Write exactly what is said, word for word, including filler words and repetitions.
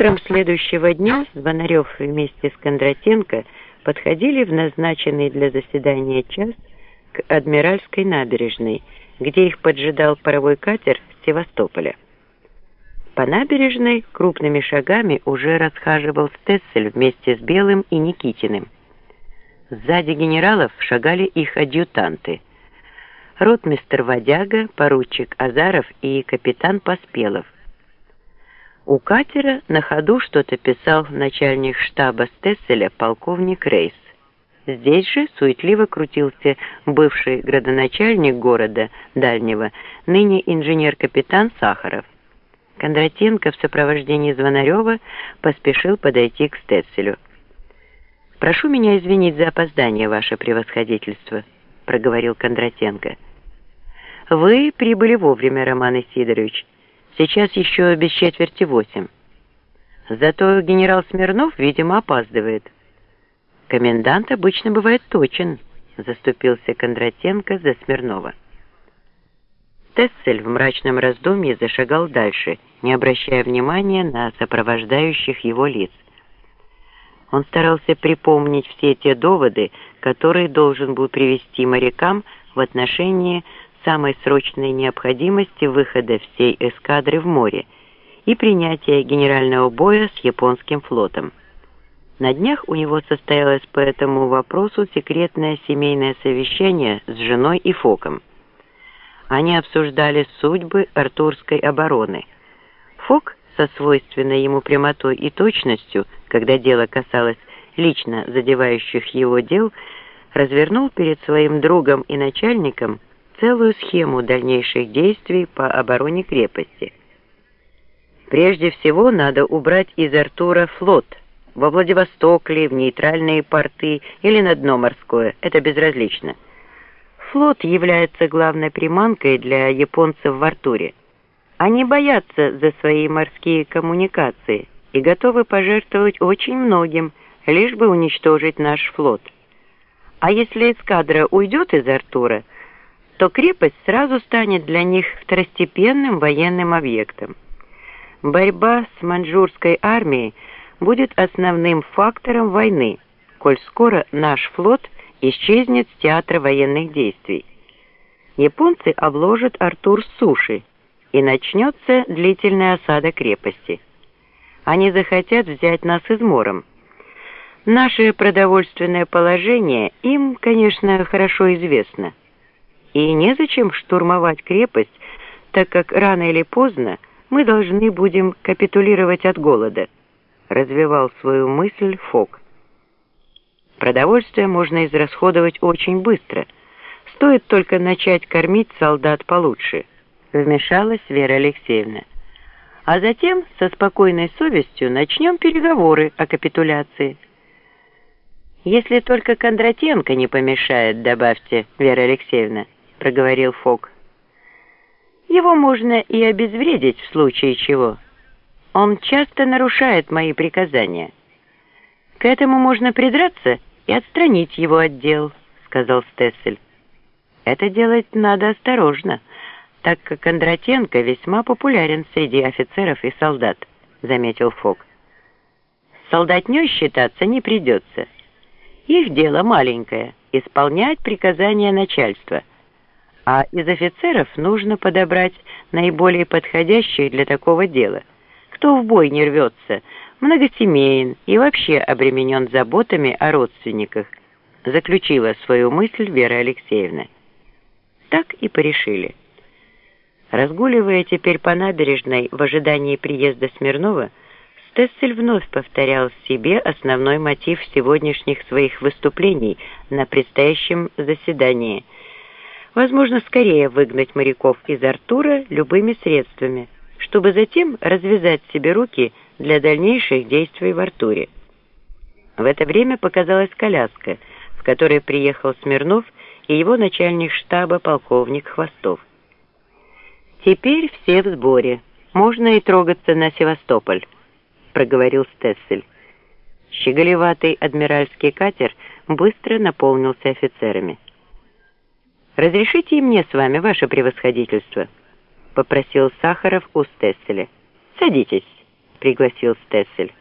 Утром следующего дня Звонарев вместе с Кондратенко подходили в назначенный для заседания час к Адмиральской набережной, где их поджидал паровой катер с Севастополя. По набережной крупными шагами уже расхаживал Стессель вместе с Белым и Никитиным. Сзади генералов шагали их адъютанты: ротмистр Водяга, поручик Азаров и капитан Поспелов. У катера на ходу что-то писал начальник штаба Стесселя полковник Рейс. Здесь же суетливо крутился бывший градоначальник города Дальнего, ныне инженер-капитан Сахаров. Кондратенко в сопровождении Звонарева поспешил подойти к Стесселю. «Прошу меня извинить за опоздание, ваше превосходительство», — проговорил Кондратенко. «Вы прибыли вовремя, Роман Исидорович. Сейчас еще без четверти восемь. Зато генерал Смирнов, видимо, опаздывает». «Комендант обычно бывает точен», — заступился Кондратенко за Смирнова. Стессель в мрачном раздумье зашагал дальше, не обращая внимания на сопровождающих его лиц. Он старался припомнить все те доводы, которые должен был привести морякам в отношении самой срочной необходимости выхода всей эскадры в море и принятия генерального боя с японским флотом. На днях у него состоялось по этому вопросу секретное семейное совещание с женой и Фоком. Они обсуждали судьбы Артурской обороны. Фок со свойственной ему прямотой и точностью, когда дело касалось лично задевающих его дел, развернул перед своим другом и начальником целую схему дальнейших действий по обороне крепости. Прежде всего надо убрать из Артура флот. Во Владивосток ли, в нейтральные порты или на дно морское, это безразлично. Флот является главной приманкой для японцев в Артуре. Они боятся за свои морские коммуникации и готовы пожертвовать очень многим, лишь бы уничтожить наш флот. А если эскадра уйдет из Артура, то крепость сразу станет для них второстепенным военным объектом. Борьба с маньчжурской армией будет основным фактором войны, коль скоро наш флот исчезнет с театра военных действий. Японцы обложат Артур с суши, и начнется длительная осада крепости. Они захотят взять нас измором. Наше продовольственное положение им, конечно, хорошо известно. И незачем штурмовать крепость, так как рано или поздно мы должны будем капитулировать от голода, развивал свою мысль Фок. Продовольствие можно израсходовать очень быстро. Стоит только начать кормить солдат получше, вмешалась Вера Алексеевна. А затем со спокойной совестью начнем переговоры о капитуляции. Если только Кондратенко не помешает, добавьте, Вера Алексеевна, проговорил Фок. Его можно и обезвредить в случае чего. Он часто нарушает мои приказания. К этому можно придраться и отстранить его от дел, сказал Стессель. Это делать надо осторожно, так как Кондратенко весьма популярен среди офицеров и солдат, заметил Фок. С солдатней считаться не придется. Их дело маленькое — исполнять приказания начальства. А из офицеров нужно подобрать наиболее подходящих для такого дела, кто в бой не рвется, многосемейен и вообще обременен заботами о родственниках, заключила свою мысль Вера Алексеевна. Так и порешили. Разгуливая теперь по набережной в ожидании приезда Смирнова, Стессель вновь повторял себе основной мотив сегодняшних своих выступлений на предстоящем заседании. Возможно, скорее выгнать моряков из Артура любыми средствами, чтобы затем развязать себе руки для дальнейших действий в Артуре. В это время показалась коляска, в которой приехал Смирнов и его начальник штаба полковник Хвостов. «Теперь все в сборе. Можно и трогаться на Севастополь», — проговорил Стессель. Щеголеватый адмиральский катер быстро наполнился офицерами. «Разрешите и мне с вами, ваше превосходительство», — попросил Сахаров у Стесселя. «Садитесь», пригласил Стессель.